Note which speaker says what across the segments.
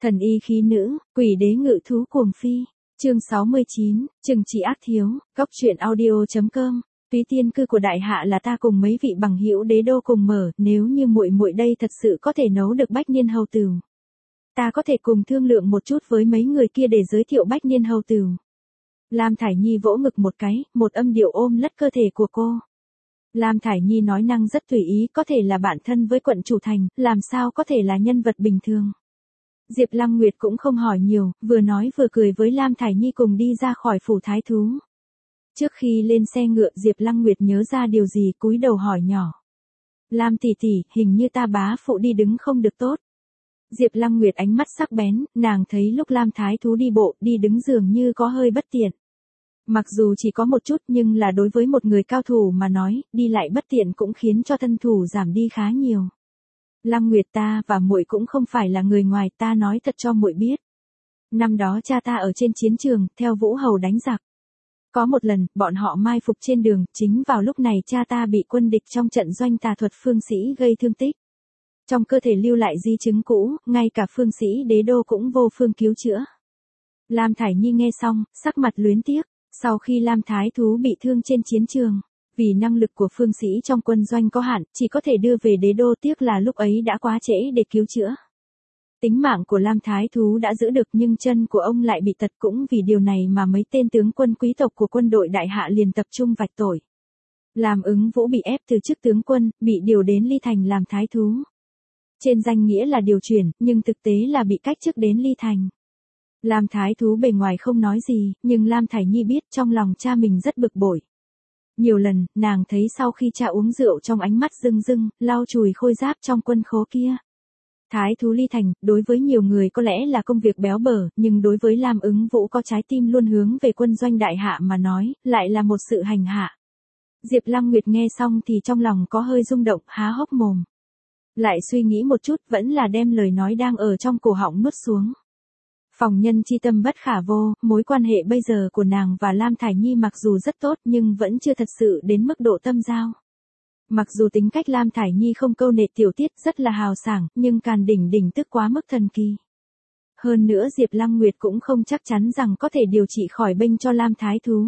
Speaker 1: Thần y khí nữ, quỷ đế ngự thú cuồng phi. Chương 69, Trừng trị ác thiếu, góc truyện audio.com. Túy tiên cư của đại hạ là ta cùng mấy vị bằng hữu đế đô cùng mở, nếu như muội muội đây thật sự có thể nấu được bách niên hầu tửu. Ta có thể cùng thương lượng một chút với mấy người kia để giới thiệu bách niên hầu tửu. Lam Thải Nhi vỗ ngực một cái, một âm điệu ôm lất cơ thể của cô. Lam Thải Nhi nói năng rất tùy ý, có thể là bạn thân với quận chủ thành, làm sao có thể là nhân vật bình thường. Diệp Lăng Nguyệt cũng không hỏi nhiều, vừa nói vừa cười với Lam Thải Nhi cùng đi ra khỏi phủ thái thú. Trước khi lên xe ngựa Diệp Lăng Nguyệt nhớ ra điều gì cúi đầu hỏi nhỏ. Lam tỷ tỷ, hình như ta bá phụ đi đứng không được tốt. Diệp Lăng Nguyệt ánh mắt sắc bén, nàng thấy lúc Lam thái thú đi bộ, đi đứng dường như có hơi bất tiện. Mặc dù chỉ có một chút nhưng là đối với một người cao thủ mà nói, đi lại bất tiện cũng khiến cho thân thủ giảm đi khá nhiều. Lăng Nguyệt, ta và muội cũng không phải là người ngoài, ta nói thật cho muội biết. Năm đó cha ta ở trên chiến trường, theo Vũ Hầu đánh giặc. Có một lần, bọn họ mai phục trên đường, chính vào lúc này cha ta bị quân địch trong trận doanh tà thuật phương sĩ gây thương tích. Trong cơ thể lưu lại di chứng cũ, ngay cả phương sĩ đế đô cũng vô phương cứu chữa. Lam Thải Nhi nghe xong, sắc mặt luyến tiếc, sau khi Lam Thái Thú bị thương trên chiến trường. Vì năng lực của phương sĩ trong quân doanh có hạn, chỉ có thể đưa về đế đô, tiếc là lúc ấy đã quá trễ để cứu chữa. Tính mạng của Lam Thái Thú đã giữ được nhưng chân của ông lại bị tật, cũng vì điều này mà mấy tên tướng quân quý tộc của quân đội đại hạ liền tập trung vạch tội. Làm Ứng Vũ bị ép từ chức tướng quân, bị điều đến Ly Thành làm Thái Thú. Trên danh nghĩa là điều chuyển, nhưng thực tế là bị cách chức đến Ly Thành. Lam Thái Thú bề ngoài không nói gì, nhưng Lam Thải Nhi biết trong lòng cha mình rất bực bội. Nhiều lần, nàng thấy sau khi cha uống rượu trong ánh mắt rưng rưng, lau chùi khôi giáp trong quân khố kia. Thái thú Ly Thành, đối với nhiều người có lẽ là công việc béo bở, nhưng đối với Lam Ứng Vũ có trái tim luôn hướng về quân doanh đại hạ mà nói, lại là một sự hành hạ. Diệp Lăng Nguyệt nghe xong thì trong lòng có hơi rung động, há hốc mồm. Lại suy nghĩ một chút, vẫn là đem lời nói đang ở trong cổ họng nuốt xuống. Phòng nhân chi tâm bất khả vô, mối quan hệ bây giờ của nàng và Lam Thải Nhi mặc dù rất tốt nhưng vẫn chưa thật sự đến mức độ tâm giao. Mặc dù tính cách Lam Thải Nhi không câu nệ tiểu tiết, rất là hào sảng, nhưng càn đỉnh tức quá mức thần kỳ. Hơn nữa Diệp Lăng Nguyệt cũng không chắc chắn rằng có thể điều trị khỏi bệnh cho Lam Thái Thú.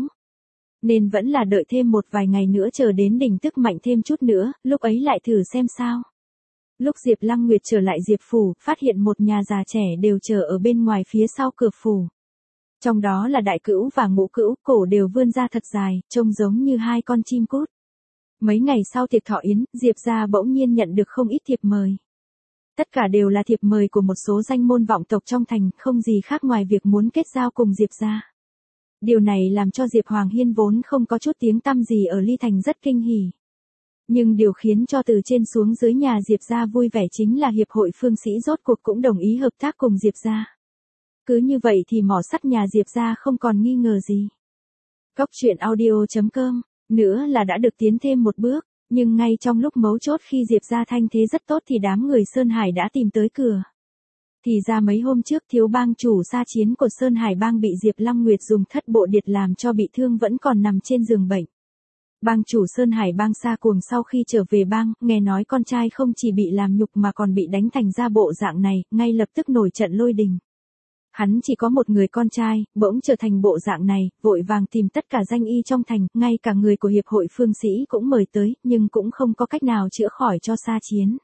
Speaker 1: Nên vẫn là đợi thêm một vài ngày nữa chờ đến đỉnh tức mạnh thêm chút nữa, lúc ấy lại thử xem sao. Lúc Diệp Lăng Nguyệt trở lại Diệp Phủ, phát hiện một nhà già trẻ đều chờ ở bên ngoài phía sau cửa phủ. Trong đó là Đại Cữu và Ngũ Cữu, cổ đều vươn ra thật dài, trông giống như hai con chim cút. Mấy ngày sau tiệc thọ yến, Diệp gia bỗng nhiên nhận được không ít thiệp mời. Tất cả đều là thiệp mời của một số danh môn vọng tộc trong thành, không gì khác ngoài việc muốn kết giao cùng Diệp gia. Điều này làm cho Diệp Hoàng Hiên vốn không có chút tiếng tăm gì ở Ly Thành rất kinh hỉ. Nhưng điều khiến cho từ trên xuống dưới nhà Diệp gia vui vẻ chính là hiệp hội phương sĩ rốt cuộc cũng đồng ý hợp tác cùng Diệp gia. Cứ như vậy thì mỏ sắt nhà Diệp gia không còn nghi ngờ gì. Góc truyện audio.com, nữa là đã được tiến thêm một bước, nhưng ngay trong lúc mấu chốt khi Diệp gia thanh thế rất tốt thì đám người Sơn Hải đã tìm tới cửa. Thì ra mấy hôm trước thiếu bang chủ Sa Chiến của Sơn Hải bang bị Diệp Lăng Nguyệt dùng thất bộ điệt làm cho bị thương vẫn còn nằm trên giường bệnh. Bang chủ Sơn Hải bang Sa Cuồng sau khi trở về bang, nghe nói con trai không chỉ bị làm nhục mà còn bị đánh thành ra bộ dạng này, ngay lập tức nổi trận lôi đình. Hắn chỉ có một người con trai, bỗng trở thành bộ dạng này, vội vàng tìm tất cả danh y trong thành, ngay cả người của hiệp hội phương sĩ cũng mời tới, nhưng cũng không có cách nào chữa khỏi cho Sa Chiến.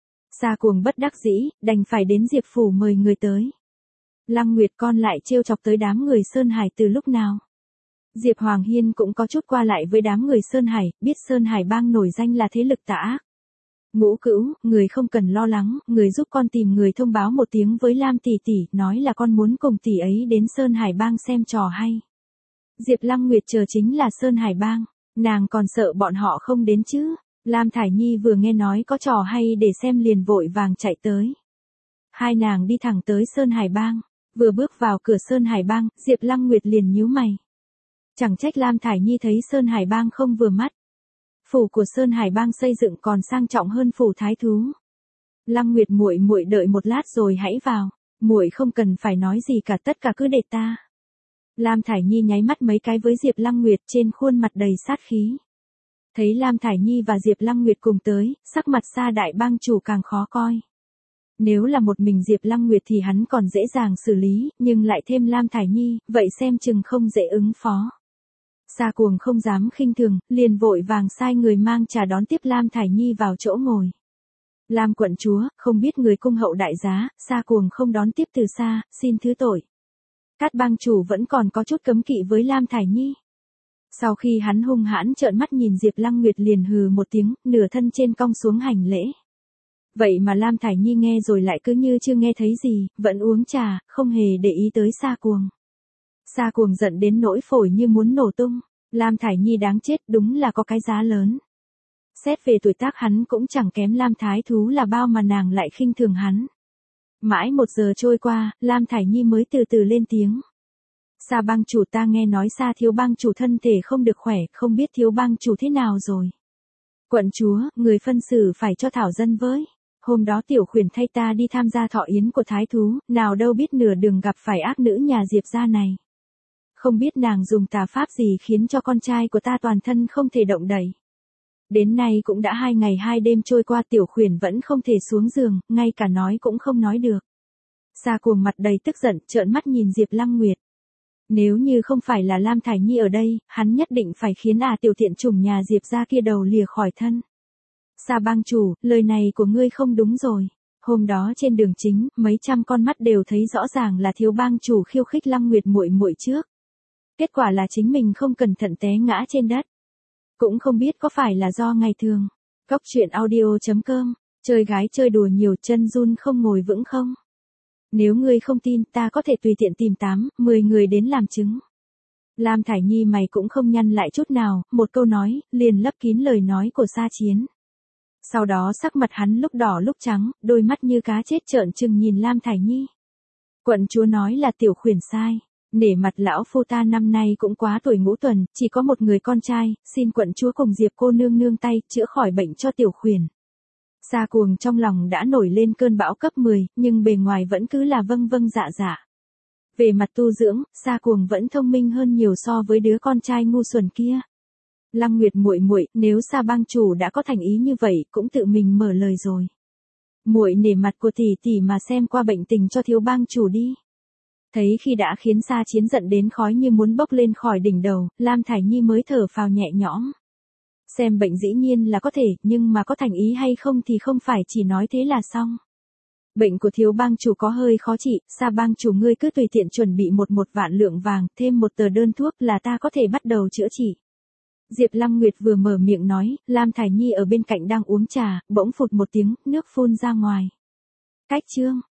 Speaker 1: Sa Cuồng bất đắc dĩ, đành phải đến Diệp Phủ mời người tới. Lăng Nguyệt con lại trêu chọc tới đám người Sơn Hải từ lúc nào? Diệp Hoàng Hiên cũng có chút qua lại với đám người Sơn Hải, biết Sơn Hải bang nổi danh là thế lực tà ác. Ngũ Cữu, người không cần lo lắng, người giúp con tìm người thông báo một tiếng với Lam tỷ tỷ, nói là con muốn cùng tỷ ấy đến Sơn Hải bang xem trò hay. Diệp Lăng Nguyệt chờ chính là Sơn Hải bang, nàng còn sợ bọn họ không đến chứ. Lam Thải Nhi vừa nghe nói có trò hay để xem liền vội vàng chạy tới. Hai nàng đi thẳng tới Sơn Hải bang, vừa bước vào cửa Sơn Hải bang, Diệp Lăng Nguyệt liền nhíu mày. Chẳng trách Lam Thải Nhi thấy Sơn Hải bang không vừa mắt. Phủ của Sơn Hải bang xây dựng còn sang trọng hơn phủ thái thú. Lăng Nguyệt muội muội đợi một lát rồi hãy vào, muội không cần phải nói gì cả, tất cả cứ để ta. Lam Thải Nhi nháy mắt mấy cái với Diệp Lăng Nguyệt, trên khuôn mặt đầy sát khí. Thấy Lam Thải Nhi và Diệp Lăng Nguyệt cùng tới, sắc mặt Sa đại bang chủ càng khó coi. Nếu là một mình Diệp Lăng Nguyệt thì hắn còn dễ dàng xử lý, nhưng lại thêm Lam Thải Nhi, vậy xem chừng không dễ ứng phó. Sa Cuồng không dám khinh thường, liền vội vàng sai người mang trà đón tiếp Lam Thải Nhi vào chỗ ngồi. Lam quận chúa, không biết người cung hậu đại giá, Sa Cuồng không đón tiếp từ xa, xin thứ tội. Cát bang chủ vẫn còn có chút cấm kỵ với Lam Thải Nhi. Sau khi hắn hung hãn trợn mắt nhìn Diệp Lăng Nguyệt liền hừ một tiếng, nửa thân trên cong xuống hành lễ. Vậy mà Lam Thải Nhi nghe rồi lại cứ như chưa nghe thấy gì, vẫn uống trà, không hề để ý tới Sa Cuồng. Sa Cuồng giận đến nỗi phổi như muốn nổ tung. Lam Thải Nhi đáng chết, đúng là có cái giá lớn. Xét về tuổi tác hắn cũng chẳng kém Lam Thái Thú là bao mà nàng lại khinh thường hắn. Mãi 1 giờ trôi qua, Lam Thải Nhi mới từ từ lên tiếng. Sa bang chủ, ta nghe nói Sa thiếu bang chủ thân thể không được khỏe, không biết thiếu bang chủ thế nào rồi. Quận chúa, người phân xử phải cho thảo dân với. Hôm đó tiểu khuyển thay ta đi tham gia thọ yến của Thái Thú, nào đâu biết nửa đường gặp phải ác nữ nhà Diệp gia này. Không biết nàng dùng tà pháp gì khiến cho con trai của ta toàn thân không thể động đậy. Đến nay cũng đã 2 ngày 2 đêm trôi qua, tiểu khuyển vẫn không thể xuống giường, ngay cả nói cũng không nói được. Sa Cuồng mặt đầy tức giận, trợn mắt nhìn Diệp Lăng Nguyệt. Nếu như không phải là Lam Thải Nhi ở đây, hắn nhất định phải khiến tiểu tiện chủng nhà Diệp gia kia đầu lìa khỏi thân. Sa bang chủ, lời này của ngươi không đúng rồi. Hôm đó trên đường chính, mấy trăm con mắt đều thấy rõ ràng là thiếu bang chủ khiêu khích Lăng Nguyệt muội muội trước. Kết quả là chính mình không cẩn thận té ngã trên đất. Cũng không biết có phải là do ngày thường. Cóc truyện audio.com, chơi gái chơi đùa nhiều chân run không ngồi vững không? Nếu ngươi không tin, ta có thể tùy tiện tìm 8-10 người đến làm chứng. Lam Thải Nhi mày cũng không nhăn lại chút nào, một câu nói, liền lấp kín lời nói của Sa Chiến. Sau đó sắc mặt hắn lúc đỏ lúc trắng, đôi mắt như cá chết trợn trừng nhìn Lam Thải Nhi. Quận chúa nói là tiểu khuyển sai. Nể mặt lão phu ta năm nay cũng quá tuổi ngũ tuần, chỉ có một người con trai, xin quận chúa cùng Diệp cô nương nương tay, chữa khỏi bệnh cho tiểu khuyển. Sa Cuồng trong lòng đã nổi lên cơn bão cấp 10, nhưng bề ngoài vẫn cứ là vâng vâng dạ dạ. Về mặt tu dưỡng, Sa Cuồng vẫn thông minh hơn nhiều so với đứa con trai ngu xuẩn kia. Lăng Nguyệt muội muội, nếu Sa bang chủ đã có thành ý như vậy, cũng tự mình mở lời rồi. Muội nể mặt của tỷ tỷ mà xem qua bệnh tình cho thiếu bang chủ đi. Thấy khi đã khiến Sa Chiến giận đến khói như muốn bốc lên khỏi đỉnh đầu, Lam Thải Nhi mới thở phào nhẹ nhõm. Xem bệnh dĩ nhiên là có thể, nhưng mà có thành ý hay không thì không phải chỉ nói thế là xong. Bệnh của thiếu bang chủ có hơi khó trị, Sa bang chủ ngươi cứ tùy tiện chuẩn bị 1 vạn lượng vàng, thêm 1 tờ đơn thuốc là ta có thể bắt đầu chữa trị. Diệp Lăng Nguyệt vừa mở miệng nói, Lam Thải Nhi ở bên cạnh đang uống trà, bỗng phụt một tiếng, nước phun ra ngoài. Cách chương.